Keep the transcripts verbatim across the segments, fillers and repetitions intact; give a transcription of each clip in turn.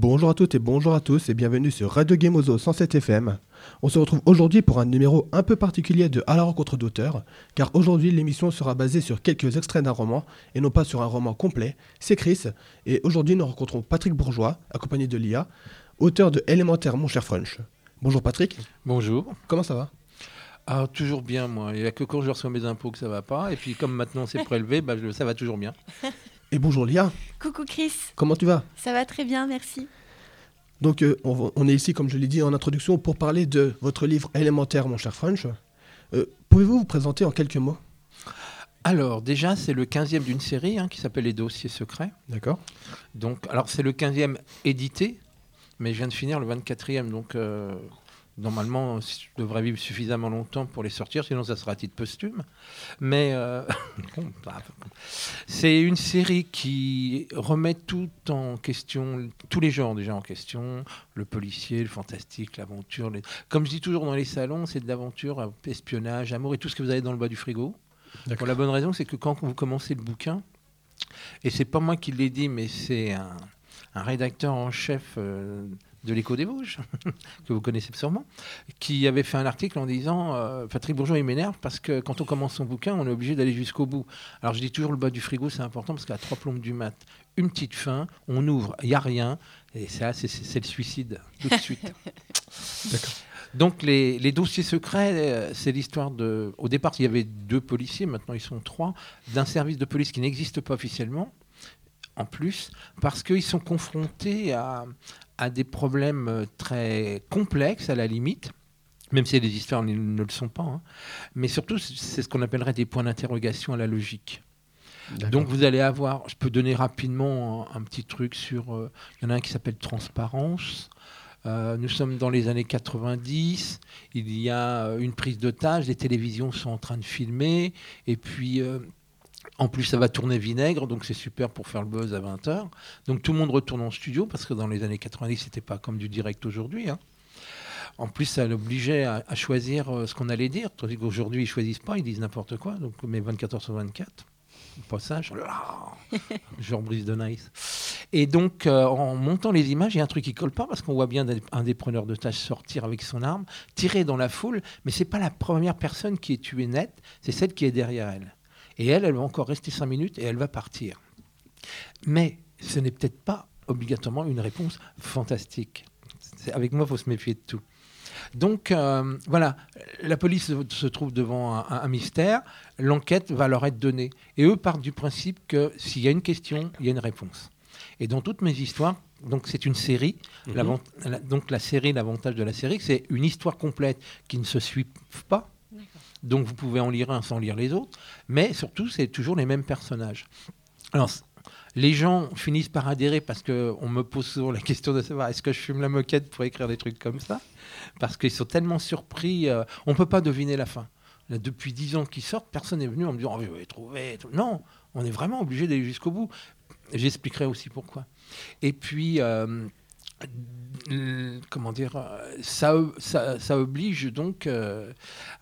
Bonjour à toutes et bonjour à tous et bienvenue sur Radio Gemozo cent sept F M. On se retrouve aujourd'hui pour un numéro un peu particulier de À la rencontre d'auteurs, car aujourd'hui l'émission sera basée sur quelques extraits d'un roman et non pas sur un roman complet. C'est Chris et aujourd'hui nous rencontrons Patrick Bourgeois, accompagné de Lia, auteur de Élémentaire mon cher French. Bonjour Patrick. Bonjour. Comment ça va ? Ah, toujours bien moi, il n'y a que quand je reçois mes impôts que ça va pas, et puis comme maintenant c'est prélevé, bah, je, ça va toujours bien. Et bonjour Lia. Coucou Chris. Comment tu vas ? Ça va très bien, merci. Donc euh, on, on est ici, comme je l'ai dit en introduction, pour parler de votre livre Élémentaire mon cher French. Euh, pouvez-vous vous présenter en quelques mots ? Alors déjà c'est le quinzième d'une série hein, qui s'appelle Les Dossiers Secrets. D'accord. Donc, alors c'est le quinzième édité, mais je viens de finir le vingt-quatrième, donc euh, normalement je devrais vivre suffisamment longtemps pour les sortir, sinon ça sera à titre posthume. Mais euh, bon, bah, c'est une série qui remet tout en question, tous les genres déjà en question, le policier, le fantastique, l'aventure. Les... Comme je dis toujours dans les salons, c'est de l'aventure, espionnage, amour et tout ce que vous avez dans le bas du frigo. D'accord. Pour la bonne raison, c'est que quand vous commencez le bouquin, et c'est pas moi qui l'ai dit, mais c'est un, un rédacteur en chef euh, de l'Écho des Vosges, que vous connaissez sûrement, qui avait fait un article en disant euh, Patrick Bourgeois, il m'énerve parce que quand on commence son bouquin, on est obligé d'aller jusqu'au bout. Alors je dis toujours le bas du frigo, c'est important parce qu'à trois plombes du mat, une petite fin, on ouvre, il n'y a rien, et ça, c'est, c'est, c'est le suicide, tout de suite. D'accord. Donc les, les dossiers secrets, euh, c'est l'histoire de... Au départ, il y avait deux policiers, maintenant ils sont trois, d'un service de police qui n'existe pas officiellement, en plus, parce qu'ils sont confrontés à, à des problèmes très complexes, à la limite, même si les histoires ne, ne le sont pas. Hein. Mais surtout, c'est ce qu'on appellerait des points d'interrogation à la logique. D'accord. Donc vous allez avoir... Je peux donner rapidement un, un petit truc sur... Euh, il y en a un qui s'appelle Transparence. Euh, nous sommes dans les années quatre-vingt-dix, il y a une prise d'otage, les télévisions sont en train de filmer, et puis euh, en plus ça va tourner vinaigre, donc c'est super pour faire le buzz à vingt heures. Donc tout le monde retourne en studio, parce que dans les années quatre-vingt-dix, c'était pas comme du direct aujourd'hui. Hein. En plus, ça l'obligeait à, à choisir euh, ce qu'on allait dire, tandis qu'aujourd'hui, ils choisissent pas, ils disent n'importe quoi, donc mais vingt-quatre heures sur vingt-quatre. Pas ça, je, je rebrise de nice. Et donc, euh, en montant les images, il y a un truc qui colle pas parce qu'on voit bien un des preneurs de tâches sortir avec son arme, tirer dans la foule, mais c'est pas la première personne qui est tuée nette, c'est celle qui est derrière elle. Et elle, elle va encore rester cinq minutes et elle va partir. Mais ce n'est peut-être pas obligatoirement une réponse fantastique. C'est, avec moi, il faut se méfier de tout. Donc, euh, voilà, la police se trouve devant un, un mystère, l'enquête va leur être donnée. Et eux partent du principe que s'il y a une question, il y a une réponse. Et dans toutes mes histoires, donc c'est une série, mmh. la, donc la série, l'avantage de la série, c'est une histoire complète qui ne se suit pas. D'accord. Donc vous pouvez en lire un sans lire les autres, mais surtout, c'est toujours les mêmes personnages. Alors, les gens finissent par adhérer parce qu'on me pose souvent la question de savoir est-ce que je fume la moquette pour écrire des trucs comme ça ? Parce qu'ils sont tellement surpris, euh, on ne peut pas deviner la fin. Là, depuis dix ans qu'ils sortent, personne n'est venu en me disant oh, « je vais trouver ». Non, on est vraiment obligé d'aller jusqu'au bout. J'expliquerai aussi pourquoi. Et puis, euh, euh, comment dire, ça, ça, ça oblige donc euh,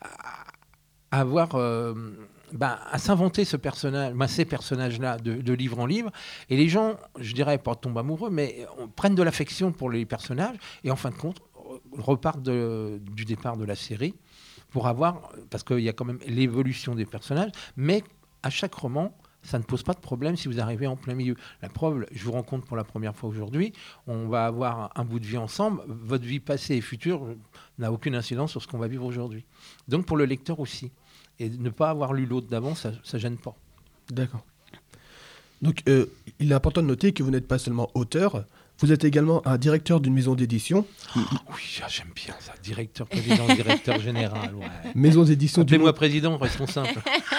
à avoir... Euh, Ben, à s'inventer ce personnage, ben, ces personnages-là de, de livre en livre. Et les gens, je dirais pas tombent amoureux, mais on, prennent de l'affection pour les personnages et en fin de compte repartent de, du départ de la série pour avoir, parce qu'il y a quand même l'évolution des personnages, mais à chaque roman, ça ne pose pas de problème si vous arrivez en plein milieu. La preuve, je vous rencontre pour la première fois aujourd'hui, on va avoir un bout de vie ensemble, votre vie passée et future n'a aucune incidence sur ce qu'on va vivre aujourd'hui. Donc pour le lecteur aussi. Et ne pas avoir lu l'autre d'avant, ça ne gêne pas. D'accord. Donc, euh, il est important de noter que vous n'êtes pas seulement auteur, vous êtes également un directeur d'une maison d'édition. Oh, oui, j'aime bien ça. Directeur, président, directeur général. Ouais. Maison d'édition. Appelez-moi du... président, restons simples.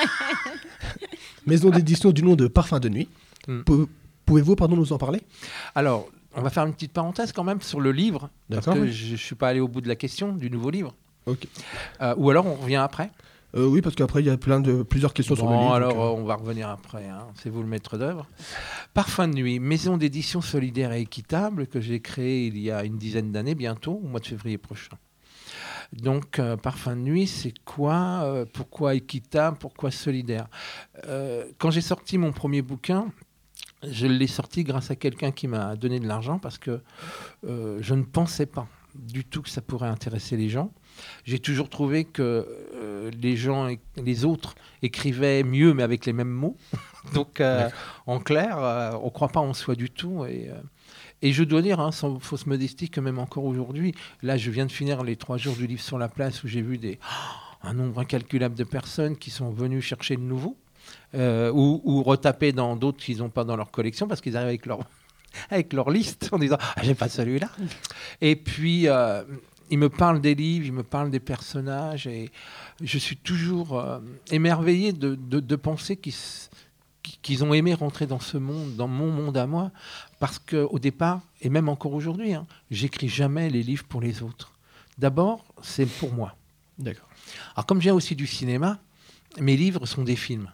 Maison d'édition du nom de Parfum de Nuit. Hmm. Pou- pouvez-vous, pardon, nous en parler ? Alors, on va faire une petite parenthèse quand même sur le livre, D'accord, parce que oui. je ne suis pas allé au bout de la question du nouveau livre. Ok. Euh, ou alors on revient après. Euh, oui, parce qu'après, il y a plein de, plusieurs questions bon, sur le livre. alors donc, euh... on va revenir après, hein. C'est vous le maître d'œuvre. Parfum de Nuit, maison d'édition solidaire et équitable que j'ai créée il y a une dizaine d'années, bientôt, au mois de février prochain. Donc, euh, Parfum de Nuit, c'est quoi euh, Pourquoi équitable ? Pourquoi solidaire ? euh, Quand j'ai sorti mon premier bouquin, je l'ai sorti grâce à quelqu'un qui m'a donné de l'argent parce que euh, je ne pensais pas du tout que ça pourrait intéresser les gens. J'ai toujours trouvé que euh, les gens, les autres écrivaient mieux mais avec les mêmes mots. Donc euh, en clair, euh, on ne croit pas en soi du tout. Et, euh, et je dois dire, hein, sans fausse modestie, que même encore aujourd'hui, là je viens de finir les trois jours du livre sur la place où j'ai vu des, oh, un nombre incalculable de personnes qui sont venues chercher le nouveau euh, ou, ou retaper dans d'autres qu'ils n'ont pas dans leur collection parce qu'ils arrivent avec leur, avec leur liste en disant ah, j'ai pas celui-là. Et puis euh, ils me parlent des livres, ils me parlent des personnages et je suis toujours euh, émerveillé de, de, de penser qu'ils qu'ils ont aimé rentrer dans ce monde, dans mon monde à moi, parce qu'au départ, et même encore aujourd'hui, hein, j'écris jamais les livres pour les autres. D'abord, c'est pour moi. D'accord. Alors, comme je viens aussi du cinéma, mes livres sont des films.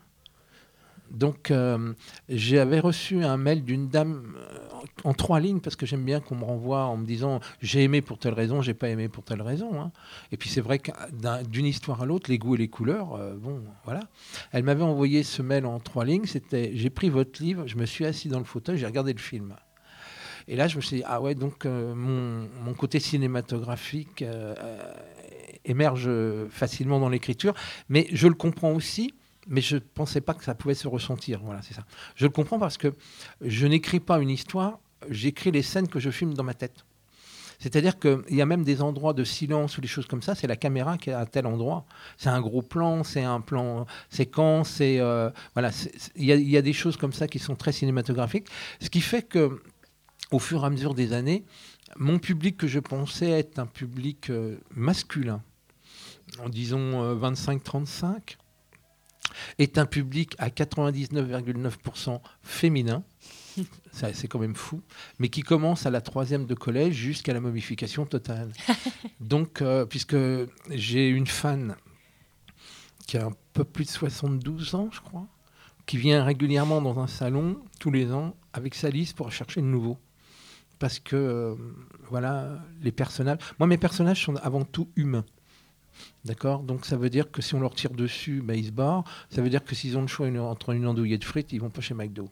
Donc, euh, j'avais reçu un mail d'une dame euh, en trois lignes, parce que j'aime bien qu'on me renvoie en me disant « j'ai aimé pour telle raison, j'ai pas aimé pour telle raison hein. ». Et puis, c'est vrai que d'une histoire à l'autre, les goûts et les couleurs, euh, bon, voilà. Elle m'avait envoyé ce mail en trois lignes, c'était « j'ai pris votre livre, je me suis assis dans le fauteuil, j'ai regardé le film ». Et là, je me suis dit « ah ouais, donc euh, mon, mon côté cinématographique euh, émerge facilement dans l'écriture ». Mais je le comprends aussi. Mais je ne pensais pas que ça pouvait se ressentir. Voilà, c'est ça. Je le comprends parce que je n'écris pas une histoire, j'écris les scènes que je filme dans ma tête. C'est-à-dire qu'il y a même des endroits de silence ou des choses comme ça, c'est la caméra qui est à tel endroit. C'est un gros plan, c'est un plan séquence, c'est, euh, voilà, il y, y a des choses comme ça qui sont très cinématographiques. Ce qui fait qu'au fur et à mesure des années, mon public que je pensais être un public euh, masculin, en disons euh, vingt-cinq trente-cinq, est un public à quatre-vingt-dix-neuf virgule neuf pour cent féminin, ça, c'est quand même fou, mais qui commence à la troisième de collège jusqu'à la momification totale. Donc, euh, puisque j'ai une fan qui a un peu plus de soixante-douze ans, je crois, qui vient régulièrement dans un salon, tous les ans, avec sa liste pour chercher de nouveau. Parce que, euh, voilà, les personnages... Moi, mes personnages sont avant tout humains. D'accord ? Donc ça veut dire que si on leur tire dessus, bah, ils se barrent. Ça veut dire que s'ils ont le choix une, entre une andouille et de frites, ils vont pas chez McDo.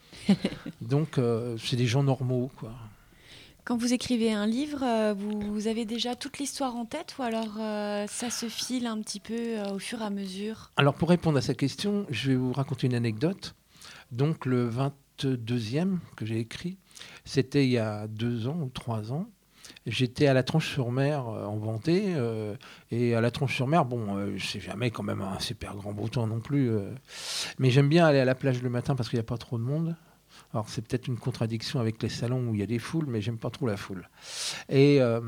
Donc euh, c'est des gens normaux, quoi. Quand vous écrivez un livre, euh, vous, vous avez déjà toute l'histoire en tête ou alors euh, ça se file un petit peu euh, au fur et à mesure ? Alors pour répondre à cette question, je vais vous raconter une anecdote. Donc le vingt-deuxième que j'ai écrit, c'était il y a deux ans ou trois ans. J'étais à la Tranche-sur-Mer euh, en Vendée euh, et à la Tranche-sur-Mer, bon, euh, c'est jamais quand même un super grand beau temps non plus, euh, mais j'aime bien aller à la plage le matin parce qu'il n'y a pas trop de monde. Alors c'est peut-être une contradiction avec les salons où il y a des foules, mais j'aime pas trop la foule. Et euh,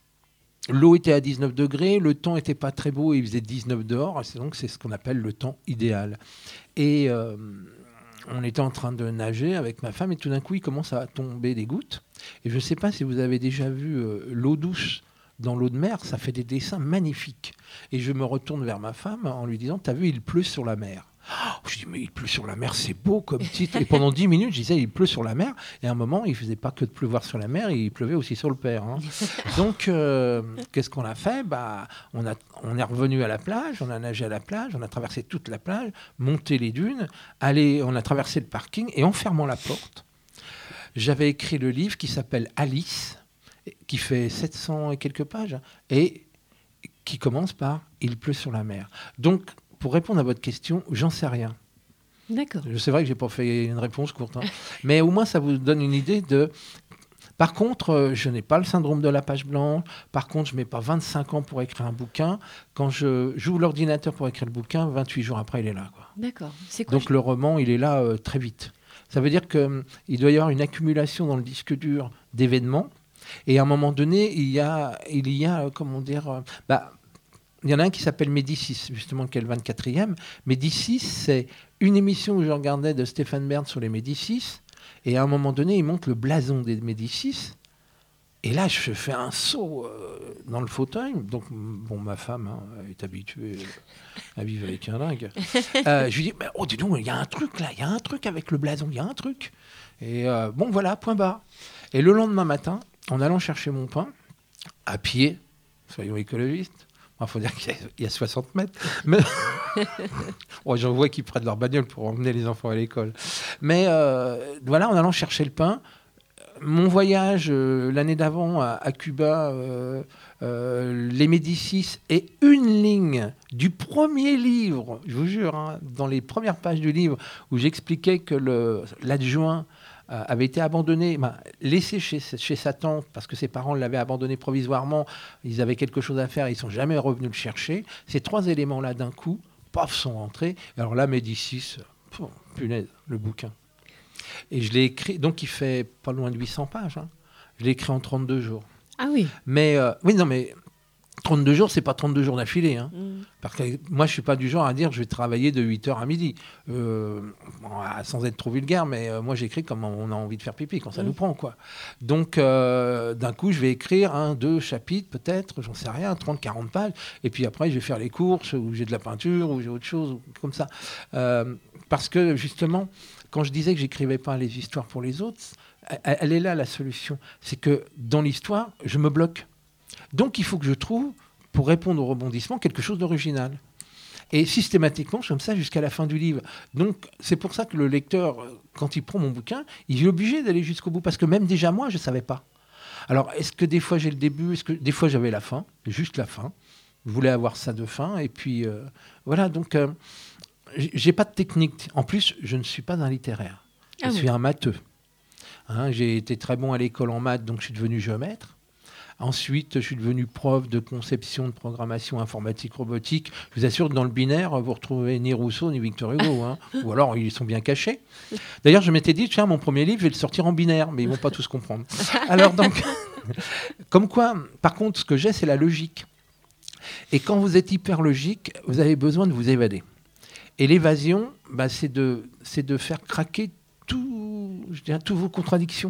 l'eau était à dix-neuf degrés, le temps était pas très beau, il faisait dix-neuf dehors, et donc c'est ce qu'on appelle le temps idéal. Et euh, on était en train de nager avec ma femme et tout d'un coup, il commence à tomber des gouttes. Et je ne sais pas si vous avez déjà vu euh, l'eau douce dans l'eau de mer, ça fait des dessins magnifiques. Et je me retourne vers ma femme en lui disant « T'as vu, il pleut sur la mer ». Oh, je dis « Mais il pleut sur la mer, c'est beau comme titre ». Et pendant dix minutes, je disais « Il pleut sur la mer ». Et à un moment, il ne faisait pas que de pleuvoir sur la mer, il pleuvait aussi sur le père. Hein. Donc, euh, qu'est-ce qu'on a fait ? bah, on, a, on est revenu à la plage, on a nagé à la plage, on a traversé toute la plage, monté les dunes, allé, on a traversé le parking et en fermant la porte, j'avais écrit le livre qui s'appelle Alice, qui fait sept cents et quelques pages, et qui commence par « Il pleut sur la mer ». Donc, pour répondre à votre question, j'en sais rien. D'accord. C'est vrai que je n'ai pas fait une réponse courte, hein. Mais au moins, ça vous donne une idée de... Par contre, je n'ai pas le syndrome de la page blanche. Par contre, je ne mets pas vingt-cinq ans pour écrire un bouquin. Quand je joue l'ordinateur pour écrire le bouquin, vingt-huit jours après, il est là, quoi. D'accord. C'est quoi, Donc, je... le roman, il est là euh, très vite. Ça veut dire qu'il hum, doit y avoir une accumulation dans le disque dur d'événements. Et à un moment donné, il y a, il y a euh, comment dire... Euh, bah, il y en a un qui s'appelle Médicis, justement, qui est le vingt-quatrième. Médicis, c'est une émission que je regardais de Stéphane Bern sur les Médicis. Et à un moment donné, il monte le blason des Médicis. Et là, je fais un saut euh, dans le fauteuil. Donc, bon, ma femme hein, est habituée à vivre avec un dingue. Euh, je lui dis, mais, oh, dis donc, il y a un truc là, il y a un truc avec le blason, il y a un truc. Et euh, bon, voilà, point barre. Et le lendemain matin, en allant chercher mon pain, à pied, soyons écologistes, Il faut dire qu'il y a, il y a soixante mètres. Mais bon, j'en vois qui prennent leur bagnole pour emmener les enfants à l'école. Mais euh, voilà, en allant chercher le pain, mon voyage euh, l'année d'avant à, à Cuba, euh, euh, les Médicis, et une ligne du premier livre, je vous jure, hein, dans les premières pages du livre, où j'expliquais que le, l'adjoint euh, avait été abandonné, ben, laissé chez, chez sa tante, parce que ses parents l'avaient abandonné provisoirement, ils avaient quelque chose à faire, ils ne sont jamais revenus le chercher. Ces trois éléments-là, d'un coup, paf, sont rentrés. Alors là, Médicis, pff, punaise, le bouquin. Et je l'ai écrit, donc il fait pas loin de huit cents pages. Hein. Je l'ai écrit en trente-deux jours. Ah oui. Mais euh, oui, non, mais trente-deux jours, c'est pas trente-deux jours d'affilée. Hein. Mm. Parce que moi, je suis pas du genre à dire je vais travailler de huit heures à midi. Euh, sans être trop vulgaire, mais euh, moi, j'écris comme on a envie de faire pipi, quand ça mm. nous prend, quoi. Donc, euh, d'un coup, je vais écrire un, deux chapitres, peut-être, j'en sais rien, trente, quarante pages. Et puis après, je vais faire les courses, ou j'ai de la peinture, ou j'ai autre chose, comme ça. Euh, parce que, justement, quand je disais que j'écrivais pas les histoires pour les autres, elle est là la solution. C'est que dans l'histoire, je me bloque. Donc il faut que je trouve, pour répondre au rebondissement, quelque chose d'original. Et systématiquement, je fais comme ça jusqu'à la fin du livre. Donc c'est pour ça que le lecteur, quand il prend mon bouquin, il est obligé d'aller jusqu'au bout. Parce que même déjà moi, je ne savais pas. Alors est-ce que des fois j'ai le début, est-ce que des fois j'avais la fin, juste la fin. Je voulais avoir ça de fin. Et puis euh, voilà, donc... Euh, j'ai pas de technique. En plus, je ne suis pas un littéraire. Je ah suis oui. un matheux. Hein, j'ai été très bon à l'école en maths, donc je suis devenu géomètre. Ensuite, je suis devenu prof de conception de programmation informatique robotique. Je vous assure que dans le binaire, vous retrouvez ni Rousseau ni Victor Hugo. Hein. Ou alors, ils sont bien cachés. D'ailleurs, je m'étais dit, tiens, mon premier livre, je vais le sortir en binaire, mais ils ne vont pas tous comprendre. Alors donc, comme quoi, par contre, ce que j'ai, c'est la logique. Et quand vous êtes hyper logique, vous avez besoin de vous évader. Et l'évasion, bah, c'est, de, c'est de faire craquer tout, je dirais, toutes vos contradictions.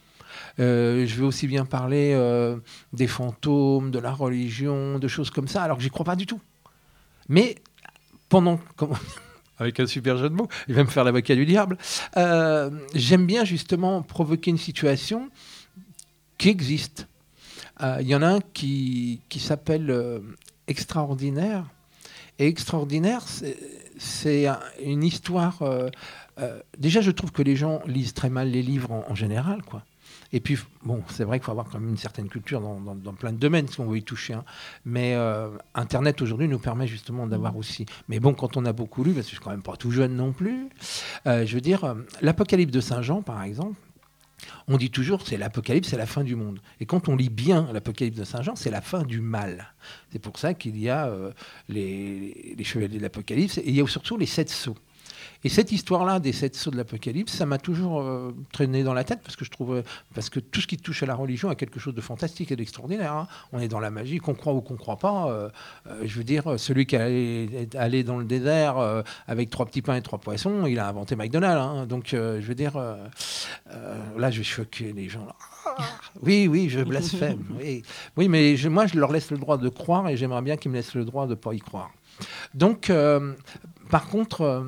Euh, je vais aussi bien parler euh, des fantômes, de la religion, de choses comme ça, alors que j'y crois pas du tout. Mais pendant... Comment, avec un super jeu de mots, il va me faire l'avocat du diable. Euh, j'aime bien justement provoquer une situation qui existe. Il euh, y en a un qui, qui s'appelle euh, Extraordinaire. Et Extraordinaire, c'est... C'est une histoire... Euh, euh, déjà, je trouve que les gens lisent très mal les livres en, en général, quoi. Et puis, bon, c'est vrai qu'il faut avoir quand même une certaine culture dans, dans, dans plein de domaines, si on veut y toucher. Hein. Mais euh, Internet, aujourd'hui, nous permet justement d'avoir aussi... Mais bon, quand on a beaucoup lu, parce que je suis quand même pas tout jeune non plus, euh, je veux dire, euh, l'Apocalypse de Saint Jean, par exemple, on dit toujours c'est l'Apocalypse, c'est la fin du monde. Et quand on lit bien l'Apocalypse de Saint Jean, c'est la fin du mal. C'est pour ça qu'il y a euh, les, les chevaliers de l'Apocalypse et il y a surtout les sept sceaux. Et cette histoire-là des sept sceaux de l'Apocalypse, ça m'a toujours euh, traîné dans la tête parce que je trouve, euh, parce que tout ce qui touche à la religion a quelque chose de fantastique et d'extraordinaire. Hein. On est dans la magie, qu'on croit ou qu'on croit pas. Euh, euh, je veux dire, celui qui est allé dans le désert euh, avec trois petits pains et trois poissons, il a inventé McDonald's. Hein. Donc, euh, je veux dire, euh, euh, là, je vais choquer les gens. Là. Oui, oui, je blasphème. Oui, oui mais je, moi, je leur laisse le droit de croire et j'aimerais bien qu'ils me laissent le droit de ne pas y croire. Donc, euh, par contre... Euh,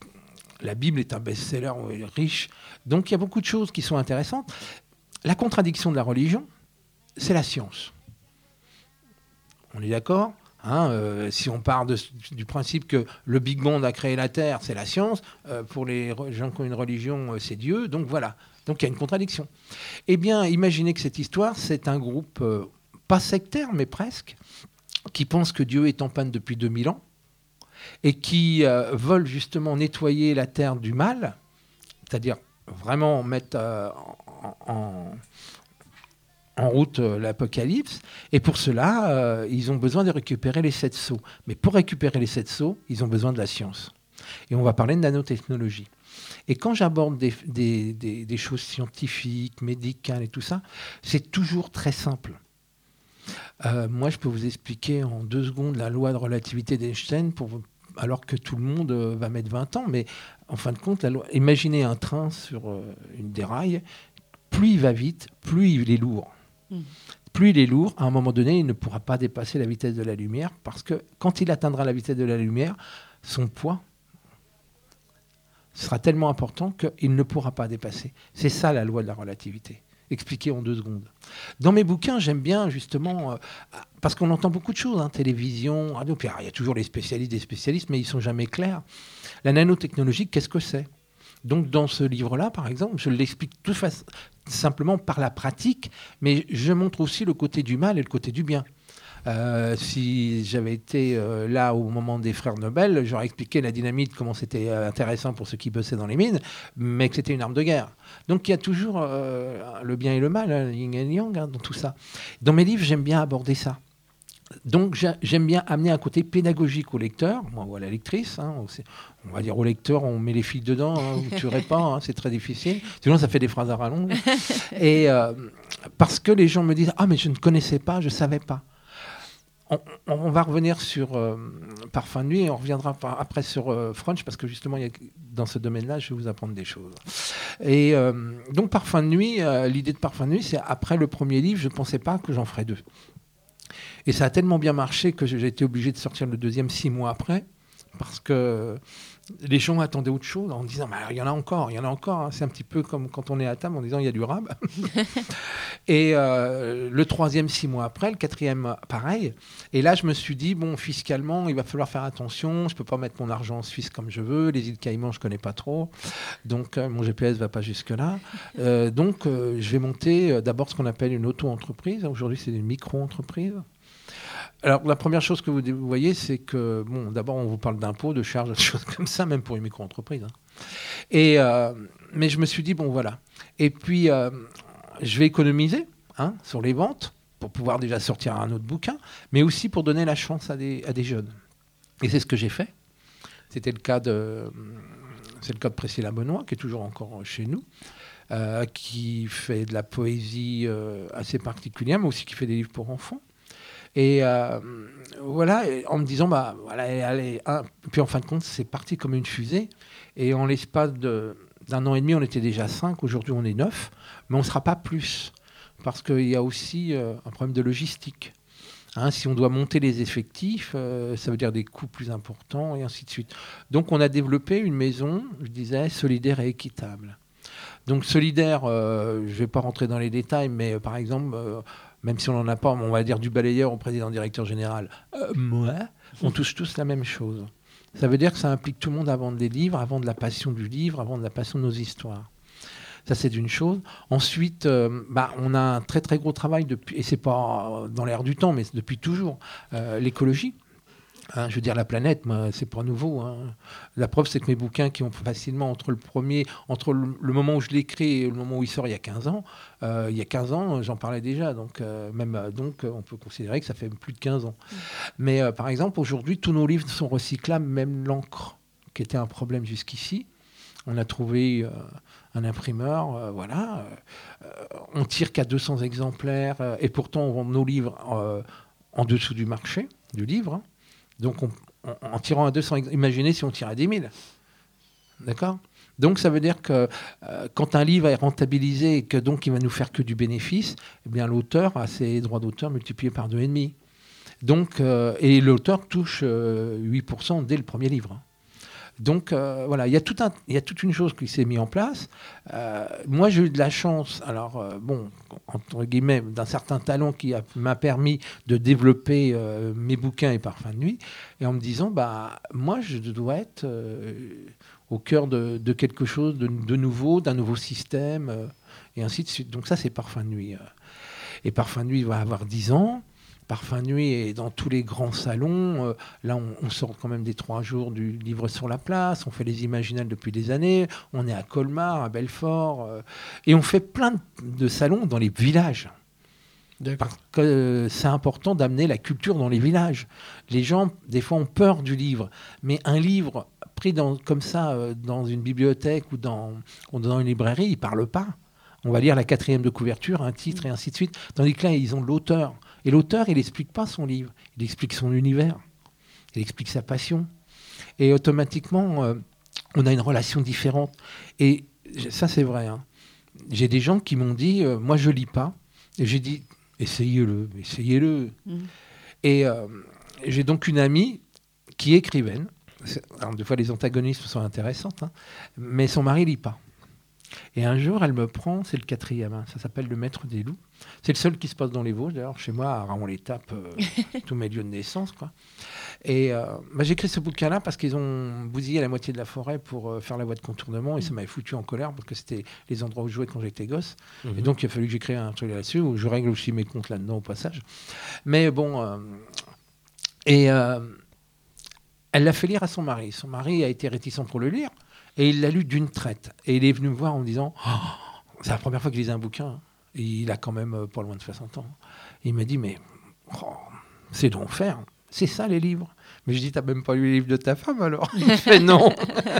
la Bible est un best-seller riche. Donc, il y a beaucoup de choses qui sont intéressantes. La contradiction de la religion, c'est la science. On est d'accord hein, euh, si on part de, du principe que le Big Bang a créé la Terre, c'est la science. Euh, pour les gens qui ont une religion, c'est Dieu. Donc, voilà. Donc, il y a une contradiction. Eh bien, imaginez que cette histoire, c'est un groupe, euh, pas sectaire, mais presque, qui pense que Dieu est en panne depuis deux mille ans. Et qui euh, veulent justement nettoyer la terre du mal, c'est-à-dire vraiment mettre euh, en, en, en route euh, l'apocalypse. Et pour cela, euh, ils ont besoin de récupérer les sept sceaux. Mais pour récupérer les sept sceaux, ils ont besoin de la science. Et on va parler de nanotechnologie. Et quand j'aborde des, des, des, des choses scientifiques, médicales et tout ça, c'est toujours très simple. Euh, moi, je peux vous expliquer en deux secondes la loi de relativité d'Einstein pour vous alors que tout le monde euh, va mettre vingt ans. Mais en fin de compte, la loi... imaginez un train sur euh, une déraille. Plus il va vite, plus il est lourd. Mmh. Plus il est lourd, à un moment donné, il ne pourra pas dépasser la vitesse de la lumière parce que quand il atteindra la vitesse de la lumière, son poids sera tellement important qu'il ne pourra pas dépasser. C'est ça la loi de la relativité. expliqué en deux secondes. Dans mes bouquins, j'aime bien justement, euh, parce qu'on entend beaucoup de choses, hein, télévision, radio, puis il y a toujours les spécialistes des spécialistes, mais ils ne sont jamais clairs. La nanotechnologie, qu'est-ce que c'est ? Donc dans ce livre-là, par exemple, je l'explique tout fa- simplement par la pratique, mais je montre aussi le côté du mal et le côté du bien. Euh, si j'avais été euh, là au moment des frères Nobel, j'aurais expliqué la dynamite, comment c'était euh, intéressant pour ceux qui bossaient dans les mines, mais que c'était une arme de guerre. Donc il y a toujours euh, le bien et le mal, hein, yin et yang, hein, dans tout ça. Dans mes livres, j'aime bien aborder ça. Donc j'aime bien amener un côté pédagogique au lecteur, moi ou à la lectrice. Hein, on va dire au lecteur, on met les fils dedans, hein, vous ne tuerez pas, hein, c'est très difficile. Sinon, ça fait des phrases à rallonge. Et euh, parce que les gens me disent « Ah, mais je ne connaissais pas, je ne savais pas ». On, on va revenir sur euh, Parfum de nuit et on reviendra par, après sur euh, Frunch parce que justement, il y a, dans ce domaine-là, je vais vous apprendre des choses. Et euh, donc, Parfum de nuit, euh, l'idée de Parfum de nuit, c'est après le premier livre, je ne pensais pas que j'en ferais deux. Et ça a tellement bien marché que j'ai été obligé de sortir le deuxième six mois après, parce que les gens attendaient autre chose en disant bah, « il y en a encore, il y en a encore hein. ». C'est un petit peu comme quand on est à table en disant « il y a du rab ». Et euh, le troisième six mois après, le quatrième pareil. Et là, je me suis dit « bon, fiscalement, il va falloir faire attention, je ne peux pas mettre mon argent en Suisse comme je veux, les îles Caïmans, je ne connais pas trop, donc euh, mon G P S ne va pas jusque-là. Euh, donc, euh, je vais monter euh, d'abord ce qu'on appelle une auto-entreprise. Aujourd'hui, c'est une micro-entreprise. » Alors, la première chose que vous voyez, c'est que, bon, d'abord, on vous parle d'impôts, de charges, de choses comme ça, même pour une micro-entreprise. Hein. Et, euh, mais je me suis dit, bon, voilà. Et puis, euh, je vais économiser hein, sur les ventes pour pouvoir déjà sortir un autre bouquin, mais aussi pour donner la chance à des, à des jeunes. Et c'est ce que j'ai fait. C'était le cas de, c'est le cas de Priscilla Benoît, qui est toujours encore chez nous, euh, qui fait de la poésie euh, assez particulière, mais aussi qui fait des livres pour enfants. Et euh, voilà, en me disant, bah, voilà, allez, hein. Puis en fin de compte, c'est parti comme une fusée. Et en l'espace de, d'un an et demi, on était déjà cinq. Aujourd'hui, on est neuf. Mais on ne sera pas plus. Parce qu'il y a aussi euh, un problème de logistique. Hein, si on doit monter les effectifs, euh, ça veut dire des coûts plus importants et ainsi de suite. Donc, on a développé une maison, je disais, solidaire et équitable. Donc, solidaire, euh, je ne vais pas rentrer dans les détails, mais euh, par exemple... Euh, même si on n'en a pas, on va dire du balayeur au président-directeur général, euh, moi, on touche tous la même chose. Ça veut dire que ça implique tout le monde à vendre des livres, à vendre la passion du livre, à vendre la passion de nos histoires. Ça, c'est une chose. Ensuite, euh, bah, on a un très, très gros travail, depuis, et ce n'est pas dans l'air du temps, mais depuis toujours, euh, l'écologie. Hein, je veux dire, la planète, moi, c'est pas nouveau. Hein. La preuve, c'est que mes bouquins qui ont facilement, entre le premier, entre le, le moment où je l'écris et le moment où il sort, il y a quinze ans, euh, il y a quinze ans, j'en parlais déjà. Donc, euh, même, donc, on peut considérer que ça fait plus de quinze ans. Mmh. Mais euh, par exemple, aujourd'hui, tous nos livres sont recyclables, même l'encre, qui était un problème jusqu'ici. On a trouvé euh, un imprimeur, euh, voilà. Euh, on tire qu'à deux cents exemplaires, euh, et pourtant, on vend nos livres euh, en dessous du marché du livre. Hein. Donc, on, on, en tirant à deux cents, imaginez si on tire à dix mille. D'accord ? Donc, ça veut dire que euh, quand un livre est rentabilisé et que donc il va nous faire que du bénéfice, eh bien, l'auteur a ses droits d'auteur multipliés par deux virgule cinq. Donc, euh, et l'auteur touche euh, huit pour cent dès le premier livre. Donc, euh, voilà, il y a tout un, il y a toute une chose qui s'est mise en place. Euh, moi, j'ai eu de la chance, alors, euh, bon, entre guillemets, d'un certain talent qui a, m'a permis de développer euh, mes bouquins et Parfum de nuit, et en me disant, bah, moi, je dois être euh, au cœur de, de quelque chose de, de nouveau, d'un nouveau système, euh, et ainsi de suite. Donc ça, c'est Parfum de nuit. Et Parfum de nuit va avoir dix ans. Parfum de nuit est dans tous les grands salons. Euh, là, on, on sort quand même des trois jours du livre sur la place. On fait les Imaginales depuis des années. On est à Colmar, à Belfort. Euh, et on fait plein de, de salons dans les villages. D'accord. Parce que euh, c'est important d'amener la culture dans les villages. Les gens, des fois, ont peur du livre. Mais un livre pris dans, comme ça euh, dans une bibliothèque ou dans, ou dans une librairie, il ne parle pas. On va lire la quatrième de couverture, un titre et ainsi de suite. Tandis que là, ils ont de l'auteur. Et l'auteur, il n'explique pas son livre, il explique son univers, il explique sa passion. Et automatiquement, euh, on a une relation différente. Et ça, c'est vrai. Hein. J'ai des gens qui m'ont dit, euh, moi, je ne lis pas. Et j'ai dit, essayez-le, essayez-le. Mmh. Et euh, j'ai donc une amie qui est écrivaine. Alors, des fois, les antagonismes sont intéressants, hein, mais son mari ne lit pas. Et un jour, elle me prend, c'est le quatrième, hein, ça s'appelle Le Maître des loups. C'est le seul qui se passe dans les Vosges, d'ailleurs, chez moi, à Ramon-l'Étape, euh, tous mes lieux de naissance, quoi. Et euh, bah, j'ai écrit ce bouquin-là parce qu'ils ont bousillé la moitié de la forêt pour euh, faire la voie de contournement, et ça m'avait foutu en colère parce que c'était les endroits où je jouais quand j'étais gosse. Mmh. Et donc, il a fallu que j'écrive un truc là-dessus, où je règle aussi mes comptes là-dedans au passage. Mais bon... Euh, et... Euh, Elle l'a fait lire à son mari. Son mari a été réticent pour le lire et il l'a lu d'une traite. Et il est venu me voir en me disant oh, c'est la première fois qu'il lisait un bouquin. Et il a quand même pas loin de soixante ans. Et il m'a dit mais oh, c'est d'enfer. C'est ça les livres. Mais je dis t'as même pas lu les livres de ta femme alors? Il fait non.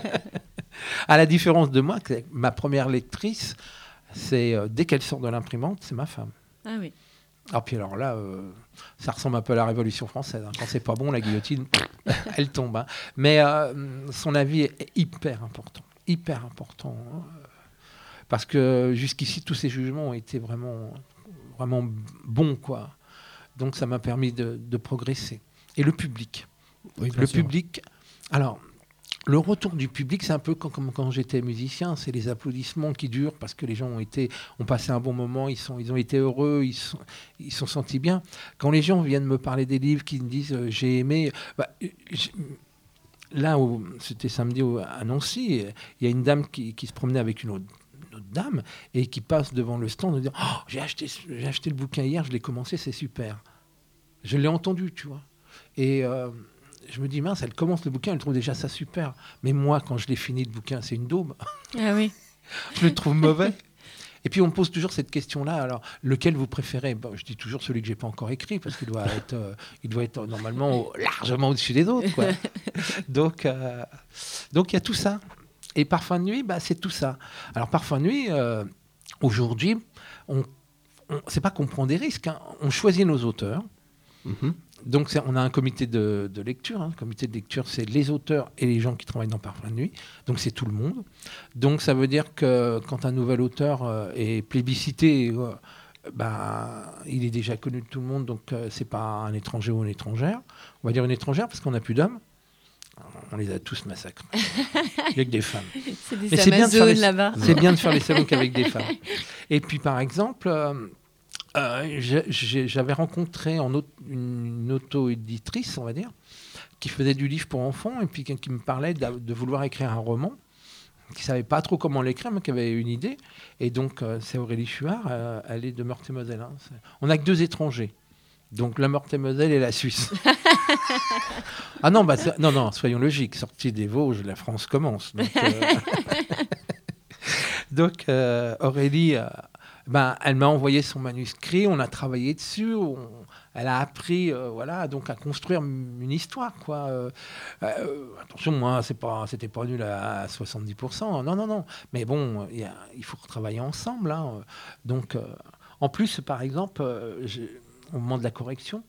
À la différence de moi, ma première lectrice, c'est euh, dès qu'elle sort de l'imprimante, c'est ma femme. Ah oui. Ah, puis alors là, euh, ça ressemble un peu à la Révolution française. Hein. Quand c'est pas bon, la guillotine, elle tombe. Hein. Mais euh, son avis est hyper important. Hyper important. Hein, parce que jusqu'ici, tous ces jugements ont été vraiment, vraiment bons, quoi. Donc ça m'a permis de, de progresser. Et le public. Oui, le sûr. public. Alors. Le retour du public, c'est un peu comme quand, quand j'étais musicien, c'est les applaudissements qui durent parce que les gens ont, été, ont passé un bon moment, ils, sont, ils ont été heureux, ils se sont, ils sont sentis bien. Quand les gens viennent me parler des livres, qui me disent euh, j'ai aimé... Bah, j'ai, là, où, c'était samedi à Nancy, il y a une dame qui, qui se promenait avec une autre, une autre dame et qui passe devant le stand en disant oh, j'ai, acheté, j'ai acheté le bouquin hier, je l'ai commencé, c'est super. Je l'ai entendu, tu vois. Et... Euh, je me dis, mince, elle commence le bouquin, elle trouve déjà ça super. Mais moi, quand je l'ai fini, le bouquin, c'est une daube. Ah oui. Je le trouve mauvais. Et puis, on me pose toujours cette question-là. Alors, lequel vous préférez? Bon, je dis toujours celui que je n'ai pas encore écrit, parce qu'il doit être, euh, il doit être normalement largement au-dessus des autres, quoi. Donc, euh, donc, il y a tout ça. Et Parfum de nuit, bah, c'est tout ça. Alors, Parfum de nuit, euh, aujourd'hui, on, on, c'est pas qu'on prend des risques. Hein. On choisit nos auteurs. Mm-hmm. Donc, c'est, on a un comité de, de lecture. Hein. Le comité de lecture, c'est les auteurs et les gens qui travaillent dans Parfum de nuit. Donc, c'est tout le monde. Donc, ça veut dire que quand un nouvel auteur euh, est plébiscité, euh, bah, il est déjà connu de tout le monde. Donc, euh, c'est pas un étranger ou une étrangère. On va dire une étrangère parce qu'on n'a plus d'hommes. On les a tous massacrés. Il n'y a que des femmes. C'est des c'est Amazones bien de les, là-bas. C'est bien de faire les salons qu'avec des femmes. Et puis, par exemple... Euh, Euh, j'ai, j'ai, j'avais rencontré en auto, une, une auto-éditrice, on va dire, qui faisait du livre pour enfants et puis qui, qui me parlait de, de vouloir écrire un roman, qui ne savait pas trop comment l'écrire, mais qui avait une idée. Et donc, euh, c'est Aurélie Chuard, euh, elle est de Meurthe-et-Moselle. Hein. On n'a que deux étrangers. Donc, la Meurthe-et-Moselle et la Suisse. Ah non, bah, non, non, soyons logiques. Sortie des Vosges, la France commence. Donc, euh... donc euh, Aurélie... Euh, Ben, elle m'a envoyé son manuscrit, on a travaillé dessus, on, elle a appris euh, voilà, donc à construire une histoire. Quoi. Euh, euh, attention, moi, c'est pas, c'était pas nul à soixante-dix pour cent, non, non, non. Mais bon, y a, il faut travailler ensemble. Hein. Donc, euh, en plus, par exemple, euh, au moment de la correction,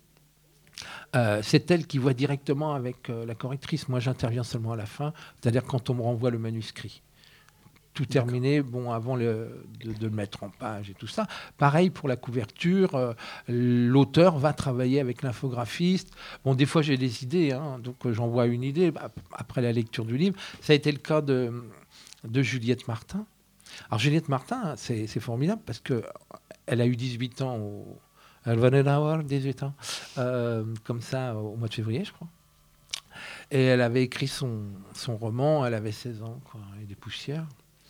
euh, c'est elle qui voit directement avec euh, la correctrice. Moi, j'interviens seulement à la fin, c'est-à-dire quand on me renvoie le manuscrit. Tout terminé, bon, avant le, de, de le mettre en page et tout ça. Pareil pour la couverture, euh, l'auteur va travailler avec l'infographiste. Bon, des fois, j'ai des idées, hein, donc euh, j'envoie une idée après la lecture du livre. Ça a été le cas de, de Juliette Martin. Alors, Juliette Martin, c'est, c'est formidable parce qu'elle a eu dix-huit ans, au, elle venait d'avoir dix-huit ans, euh, comme ça, au mois de février, je crois. Et elle avait écrit son, son roman, elle avait seize ans, quoi, et des poussières.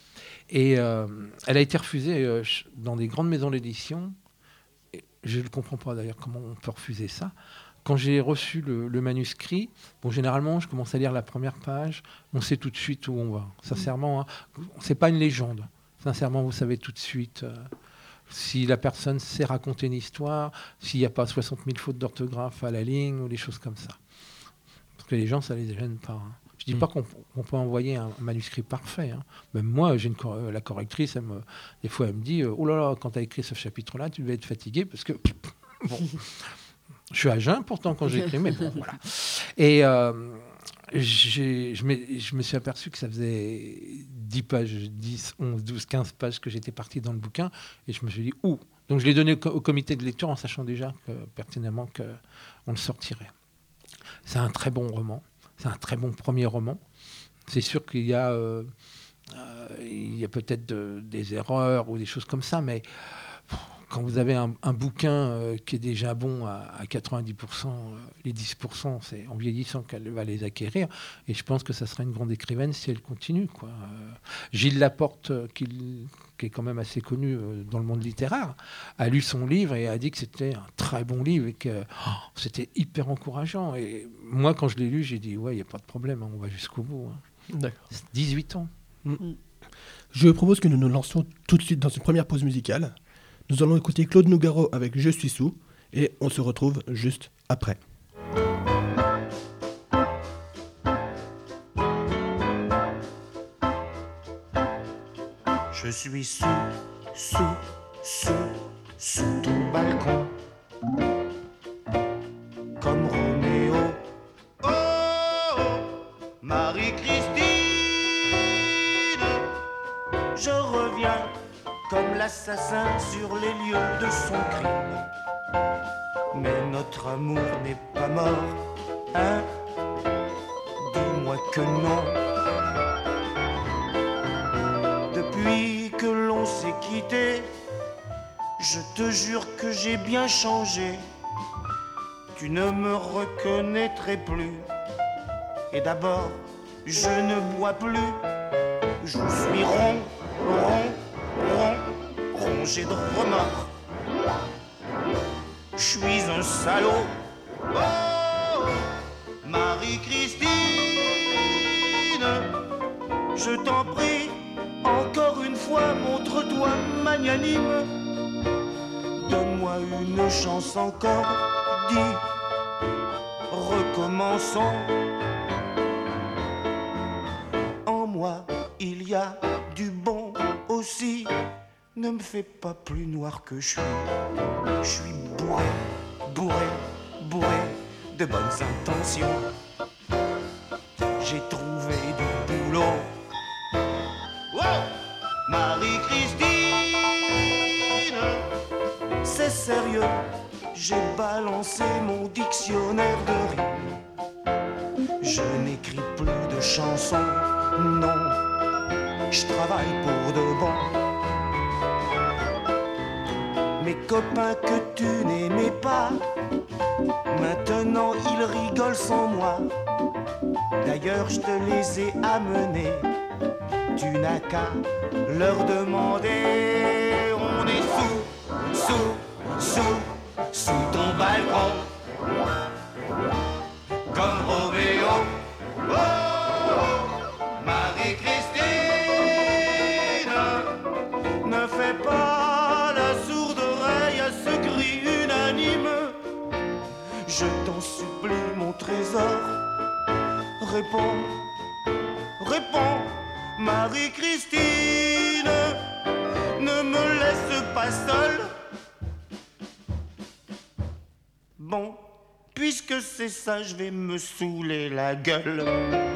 Et euh, elle a été refusée euh, dans des grandes maisons d'édition. Et je ne comprends pas d'ailleurs comment on peut refuser ça. Quand j'ai reçu le, le manuscrit, bon, généralement, je commence à lire la première page. On sait tout de suite où on va. Sincèrement, hein, c'est pas une légende. Sincèrement, vous savez tout de suite euh, si la personne sait raconter une histoire, s'il n'y a pas soixante mille fautes d'orthographe à la ligne ou des choses comme ça. Parce que les gens, ça ne les gêne pas. Hein. Je ne dis pas qu'on, qu'on peut envoyer un manuscrit parfait. Hein. Même moi, j'ai une cor- la correctrice, elle me, des fois, elle me dit « Oh là là, quand tu as écrit ce chapitre-là, tu devais être fatigué parce que... » Bon, je suis à jeun pourtant quand j'écris, mais bon, voilà. Et euh, j'ai, je, je me suis aperçu que ça faisait dix pages, dix, onze, douze, quinze pages que j'étais parti dans le bouquin. Et je me suis dit « Ouh !» Donc je l'ai donné au, au comité de lecture en sachant déjà que, pertinemment qu'on le sortirait. C'est un très bon roman. C'est un très bon premier roman. C'est sûr qu'il y a euh, euh, il y a peut-être de, des erreurs ou des choses comme ça, mais quand vous avez un, un bouquin euh, qui est déjà bon à, à quatre-vingt-dix pour cent, euh, les dix pour cent, c'est en vieillissant qu'elle va les acquérir. Et je pense que ça sera une grande écrivaine si elle continue, quoi. Euh, Gilles Laporte, euh, qui, qui est quand même assez connu euh, dans le monde littéraire, a lu son livre et a dit que c'était un très bon livre et que oh, c'était hyper encourageant. Et moi, quand je l'ai lu, j'ai dit, ouais, il n'y a pas de problème, hein, on va jusqu'au bout. Hein. D'accord. dix-huit ans. Mm. Je propose que nous nous lancions tout de suite dans une première pause musicale. Nous allons écouter Claude Nougaro avec Je suis sous et on se retrouve juste après. Je suis sous, sous, sous, sous ton balcon, comme Roméo. Oh, oh, Marie-Christine, je reviens comme l'assassin sur les lieux de son crime. Mais notre amour n'est pas mort, hein? Dis-moi que non. Depuis que l'on s'est quitté, je te jure que j'ai bien changé. Tu ne me reconnaîtrais plus. Et d'abord, je ne bois plus. Je suis rond, rond, rond, rongé de remords. Je suis un salaud. Oh, Marie-Christine, je t'en prie, encore une fois, montre-toi magnanime. Donne-moi une chance encore, dis, recommençons. En moi, il y a du bon aussi. Ne me fais pas plus noir que je suis. Je suis bourré, bourré, bourré de bonnes intentions. J'ai trouvé du boulot. Wow! Marie-Christine, c'est sérieux. J'ai balancé mon dictionnaire de rimes. Je n'écris plus de chansons, non. Je travaille pour de bon. Mes copains que tu n'aimais pas, maintenant ils rigolent sans moi. D'ailleurs je te les ai amenés. Tu n'as qu'à leur demander. On est sous, sous, sous, sous ton balcon, comme Roméo. Oh, Marie-Christine, ne fais pas la sourde oreille à ce cri unanime. Je t'en supplie, mon trésor, réponds, réponds. Marie-Christine, ne me laisse pas seule. Bon, puisque c'est ça, je vais me saouler la gueule.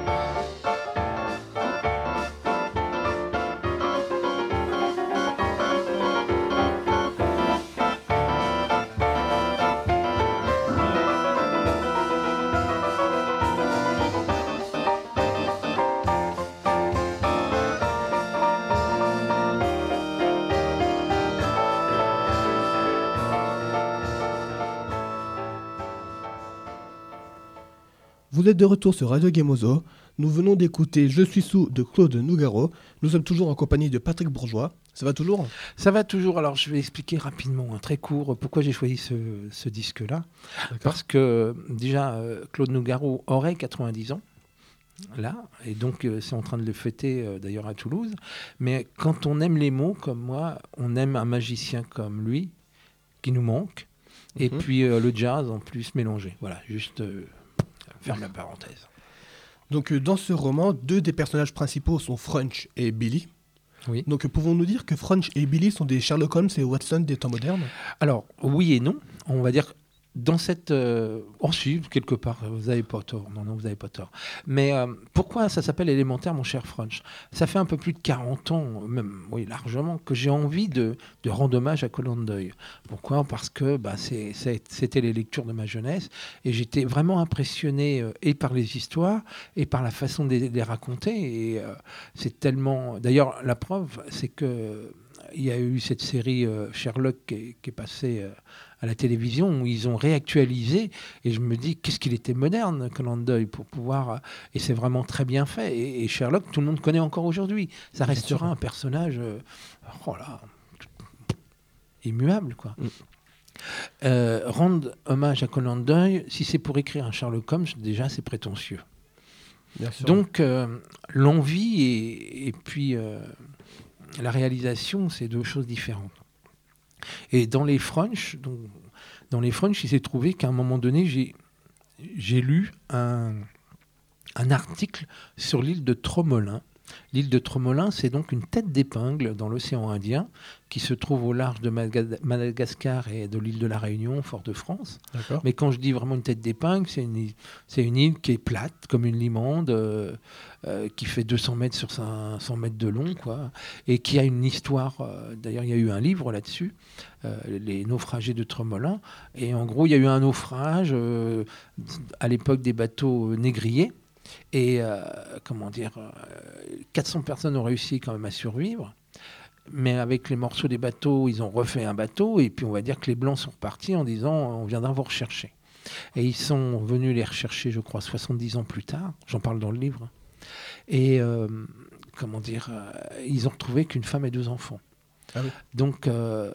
Vous êtes de retour sur Radio Gemozo. Nous venons d'écouter Je suis sous de Claude Nougaro. Nous sommes toujours en compagnie de Patrick Bourgeois. Ça va toujours ? Ça va toujours. Alors, je vais expliquer rapidement, hein, très court, pourquoi j'ai choisi ce, ce disque-là. D'accord. Parce que, déjà, euh, Claude Nougaro aurait quatre-vingt-dix ans, là, et donc euh, c'est en train de le fêter, euh, d'ailleurs, à Toulouse. Mais quand on aime les mots, comme moi, on aime un magicien comme lui, qui nous manque, et mmh. puis euh, le jazz, en plus, mélangé. Voilà, juste... Euh, ferme la parenthèse. Donc, euh, dans ce roman, deux des personnages principaux sont French et Billy. Oui. Donc, euh, pouvons-nous dire que French et Billy sont des Sherlock Holmes et Watson des temps modernes ? Alors, oui et non. On va dire dans cette... Euh, oh si, quelque part, vous n'avez pas tort. Non, non, vous n'avez pas tort. Mais euh, pourquoi ça s'appelle Élémentaire, mon cher French ? Ça fait un peu plus de quarante ans, même, oui, largement, que j'ai envie de, de rendre hommage à Conan Doyle. Pourquoi ? Parce que bah, c'est, c'est, c'était les lectures de ma jeunesse et j'étais vraiment impressionné euh, et par les histoires et par la façon de les, de les raconter. Et euh, c'est tellement... D'ailleurs, la preuve, c'est que il y a eu cette série euh, Sherlock qui est, qui est passée... Euh, à la télévision, où ils ont réactualisé, et je me dis, qu'est-ce qu'il était moderne, Conan Doyle, pour pouvoir... Et c'est vraiment très bien fait. Et, et Sherlock, tout le monde connaît encore aujourd'hui. Ça restera un personnage, euh, oh là, immuable, quoi. Mm. Euh, rendre hommage à Conan Doyle, si c'est pour écrire un Sherlock Holmes, déjà, c'est prétentieux. Bien sûr. Donc, euh, l'envie et, et puis euh, la réalisation, c'est deux choses différentes. Et dans les French, donc, dans les French, il s'est trouvé qu'à un moment donné, j'ai, j'ai lu un, un article sur l'île de Tromolin. L'île de Tromolin, c'est donc une tête d'épingle dans l'océan Indien qui se trouve au large de Madagascar et de l'île de la Réunion, Fort-de-France. D'accord. Mais quand je dis vraiment une tête d'épingle, c'est une île, c'est une île qui est plate, comme une limande, euh, euh, qui fait deux cents mètres sur cent mètres de long, quoi, et qui a une histoire. Euh, d'ailleurs, il y a eu un livre là-dessus, euh, Les naufragés de Tromolin. Et en gros, il y a eu un naufrage euh, à l'époque des bateaux négriers. Et euh, comment dire, euh, quatre cents personnes ont réussi quand même à survivre. Mais avec les morceaux des bateaux, ils ont refait un bateau. Et puis on va dire que les Blancs sont repartis en disant on viendra vous rechercher. Et ils sont venus les rechercher, je crois, soixante-dix ans plus tard. J'en parle dans le livre. Et euh, comment dire, euh, ils ont retrouvé qu'une femme et deux enfants. Ah oui. Donc euh,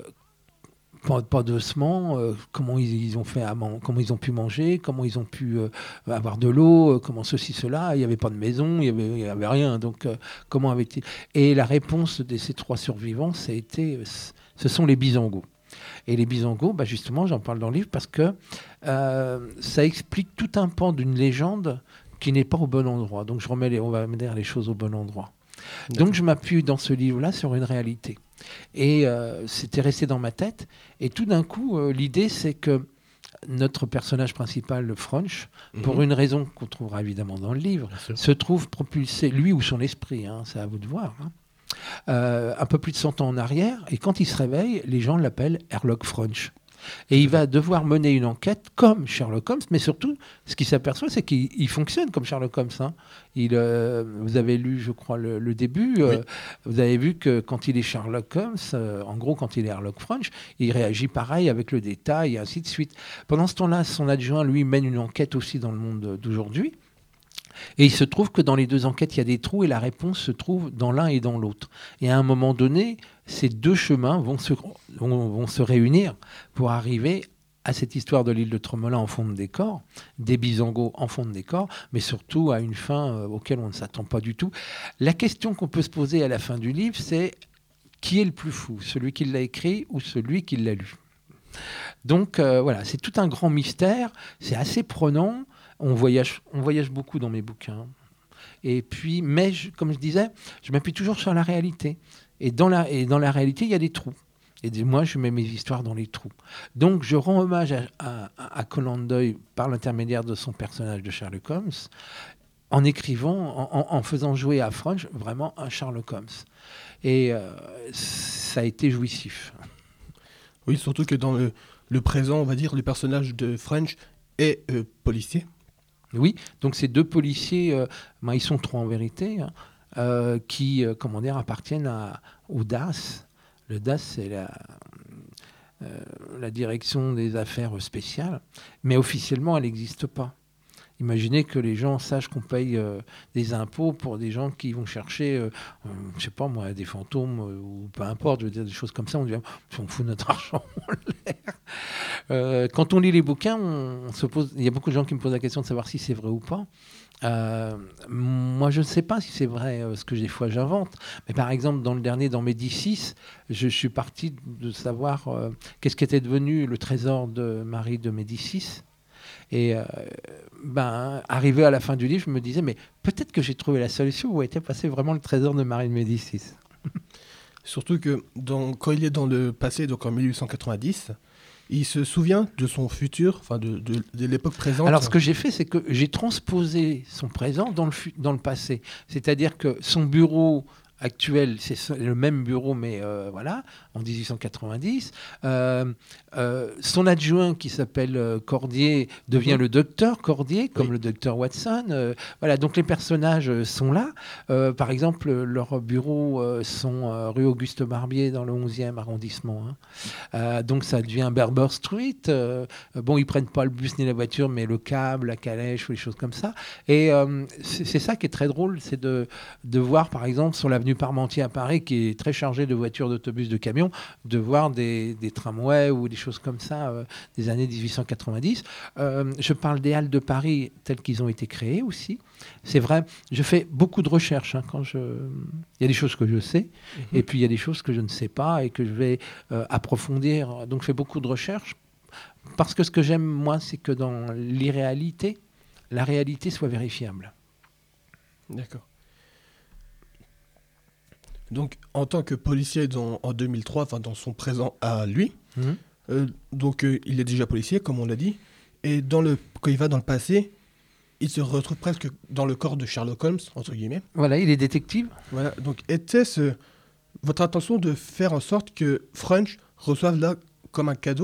pas, pas d'ossement, euh, comment ils, ils ont fait à man- comment ils ont pu manger, comment ils ont pu euh, avoir de l'eau, euh, comment ceci, cela. Il n'y avait pas de maison, il n'y avait, il y avait rien. Donc, euh, comment avait-il... Et la réponse de ces trois survivants, ça a été, ce sont les Bisangos. Et les Bisangos, bah justement, j'en parle dans le livre parce que euh, ça explique tout un pan d'une légende qui n'est pas au bon endroit. Donc, je remets les, on va mettre les choses au bon endroit. D'accord. Donc, je m'appuie dans ce livre-là sur une réalité. Et euh, c'était resté dans ma tête. Et tout d'un coup, euh, l'idée, c'est que notre personnage principal, le French, mmh. pour une raison qu'on trouvera évidemment dans le livre, se trouve propulsé, lui ou son esprit, hein, c'est à vous de voir, hein, euh, un peu plus de cent ans en arrière. Et quand il se réveille, les gens l'appellent Herlock French. Et il va devoir mener une enquête comme Sherlock Holmes, mais surtout, ce qu'il s'aperçoit, c'est qu'il il fonctionne comme Sherlock Holmes. Hein. Il, euh, vous avez lu, je crois, le, le début. Euh, oui. Vous avez vu que quand il est Sherlock Holmes, euh, en gros, quand il est Herlock French, il réagit pareil avec le détail et ainsi de suite. Pendant ce temps-là, son adjoint, lui, mène une enquête aussi dans le monde d'aujourd'hui. Et il se trouve que dans les deux enquêtes, il y a des trous et la réponse se trouve dans l'un et dans l'autre. Et à un moment donné, ces deux chemins vont se, vont, vont se réunir pour arriver à cette histoire de l'île de Tromolin en fond de décor, des Bisangos en fond de décor, mais surtout à une fin euh, auquel on ne s'attend pas du tout. La question qu'on peut se poser à la fin du livre, c'est qui est le plus fou, celui qui l'a écrit ou celui qui l'a lu ? Donc euh, voilà, c'est tout un grand mystère, c'est assez prenant. On voyage, on voyage beaucoup dans mes bouquins. Et puis, mais je, comme je disais, je m'appuie toujours sur la réalité. Et dans la, et dans la réalité, il y a des trous. Et des, moi, je mets mes histoires dans les trous. Donc, je rends hommage à, à, à Conan Doyle par l'intermédiaire de son personnage de Sherlock Holmes, en écrivant, en, en faisant jouer à French vraiment un Sherlock Holmes. Et euh, ça a été jouissif. Oui, surtout que dans le, le présent, on va dire, le personnage de French est euh, policier. Oui, donc ces deux policiers, euh, ben, ils sont trois en vérité, hein, euh, qui euh, comment dire, appartiennent à, au D A S. Le D A S, c'est la, euh, la direction des affaires spéciales, mais officiellement, elle n'existe pas. Imaginez que les gens sachent qu'on paye euh, des impôts pour des gens qui vont chercher, euh, euh, je sais pas moi, des fantômes euh, ou peu importe, je veux dire des choses comme ça. On dit, on fout notre argent en l'air. Euh, quand on lit les bouquins, on, on se pose. Il y a beaucoup de gens qui me posent la question de savoir si c'est vrai ou pas. Euh, moi, je ne sais pas si c'est vrai, euh, parce que des fois j'invente. Mais par exemple, dans le dernier, dans Médicis, je, je suis parti de savoir euh, qu'est-ce qu'était devenu le trésor de Marie de Médicis. Et euh, ben, arrivé à la fin du livre, je me disais, mais peut-être que j'ai trouvé la solution où était passé vraiment le trésor de Marie de Médicis. Surtout que dans, quand il est dans le passé, donc en mille huit cent quatre-vingt-dix, il se souvient de son futur, enfin de, de, de l'époque présente. Alors, ce que j'ai fait, c'est que j'ai transposé son présent dans le, fu- dans le passé. C'est-à-dire que son bureau actuel, c'est le même bureau, mais euh, voilà, en dix-huit cent quatre-vingt-dix. Euh, euh, son adjoint, qui s'appelle euh, Cordier, devient mmh. le docteur Cordier, comme oui. le docteur Watson. Euh, voilà, donc les personnages euh, sont là. Euh, par exemple, leurs bureaux euh, sont euh, rue Auguste Barbier, dans le onzième arrondissement. Hein. Euh, donc ça devient Berber Street. Euh, bon, ils prennent pas le bus ni la voiture, mais le câble, la calèche ou les choses comme ça. Et euh, c'est, c'est ça qui est très drôle, c'est de, de voir, par exemple, sur l'avenue Parmentier à Paris, qui est très chargée de voitures, d'autobus, de camions, de voir des, des tramways ou des choses comme ça euh, des années dix-huit cent quatre-vingt-dix. Euh, je parle des halles de Paris telles qu'ils ont été créées aussi. C'est vrai, je fais beaucoup de recherches. Hein, quand je... Il y a des choses que je sais, mmh. et puis il y a des choses que je ne sais pas et que je vais euh, approfondir. Donc je fais beaucoup de recherches, parce que ce que j'aime, moi, c'est que dans l'irréalité, la réalité soit vérifiable. D'accord. Donc, en tant que policier dans, en deux mille trois, enfin dans son présent à lui, mmh. euh, donc euh, il est déjà policier, comme on l'a dit, et dans le, quand il va dans le passé, il se retrouve presque dans le corps de Sherlock Holmes, entre guillemets. Voilà, il est détective. Voilà, donc était-ce votre intention de faire en sorte que French reçoive là comme un cadeau ?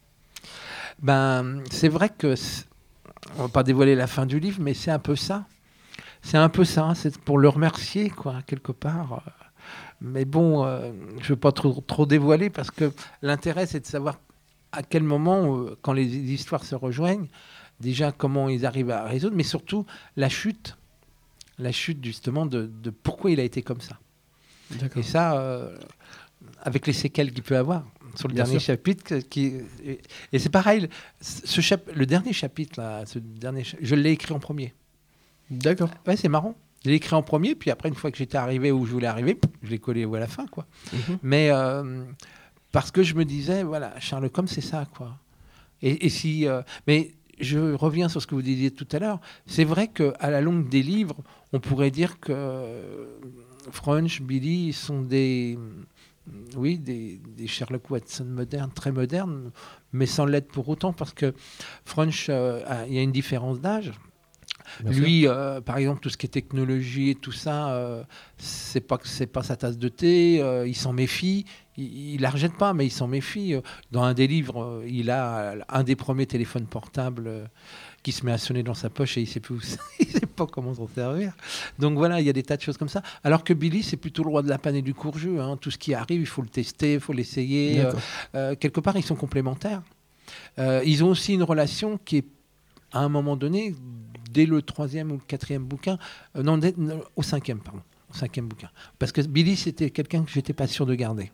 Ben, c'est vrai que, on ne va pas dévoiler la fin du livre, mais c'est un peu ça. C'est un peu ça, c'est pour le remercier, quoi, quelque part. Mais bon, euh, je ne veux pas trop, trop dévoiler, parce que l'intérêt, c'est de savoir à quel moment, euh, quand les histoires se rejoignent, déjà comment ils arrivent à résoudre, mais surtout la chute, la chute justement de, de pourquoi il a été comme ça. D'accord. Et ça, euh, avec les séquelles qu'il peut avoir sur le Bien dernier sûr. chapitre, qui, et, et c'est pareil, ce chap, le dernier chapitre, là, ce dernier, je l'ai écrit en premier. D'accord. Ouais, c'est marrant. Je l'ai écrit en premier, puis après, une fois que j'étais arrivé où je voulais arriver, je l'ai collé à la fin, quoi. Mm-hmm. Mais euh, parce que je me disais, voilà, Sherlock Holmes, c'est ça, quoi. Et, et si, euh, mais je reviens sur ce que vous disiez tout à l'heure. C'est vrai qu'à la longue des livres, on pourrait dire que French, Billy sont des, oui, des, des Sherlock Watson modernes, très modernes, mais sans l'être pour autant, parce que French, euh, il y a une différence d'âge. Bien Lui, euh, par exemple, tout ce qui est technologie et tout ça, euh, c'est pas c'est pas sa tasse de thé. Euh, il s'en méfie. Il, il la rejette pas, mais il s'en méfie. Dans un des livres, euh, il a un des premiers téléphones portables euh, qui se met à sonner dans sa poche et il sait plus où ça, il sait pas comment s'en servir. Donc voilà, il y a des tas de choses comme ça. Alors que Billy, c'est plutôt le roi de la panne et du courgeux. Hein. Tout ce qui arrive, il faut le tester, il faut l'essayer. Euh, euh, quelque part, ils sont complémentaires. Euh, ils ont aussi une relation qui est, à un moment donné, dès le troisième ou le quatrième bouquin, euh, non, dès, non, au cinquième, pardon, au cinquième bouquin. Parce que Billy, c'était quelqu'un que j'étais pas sûr de garder.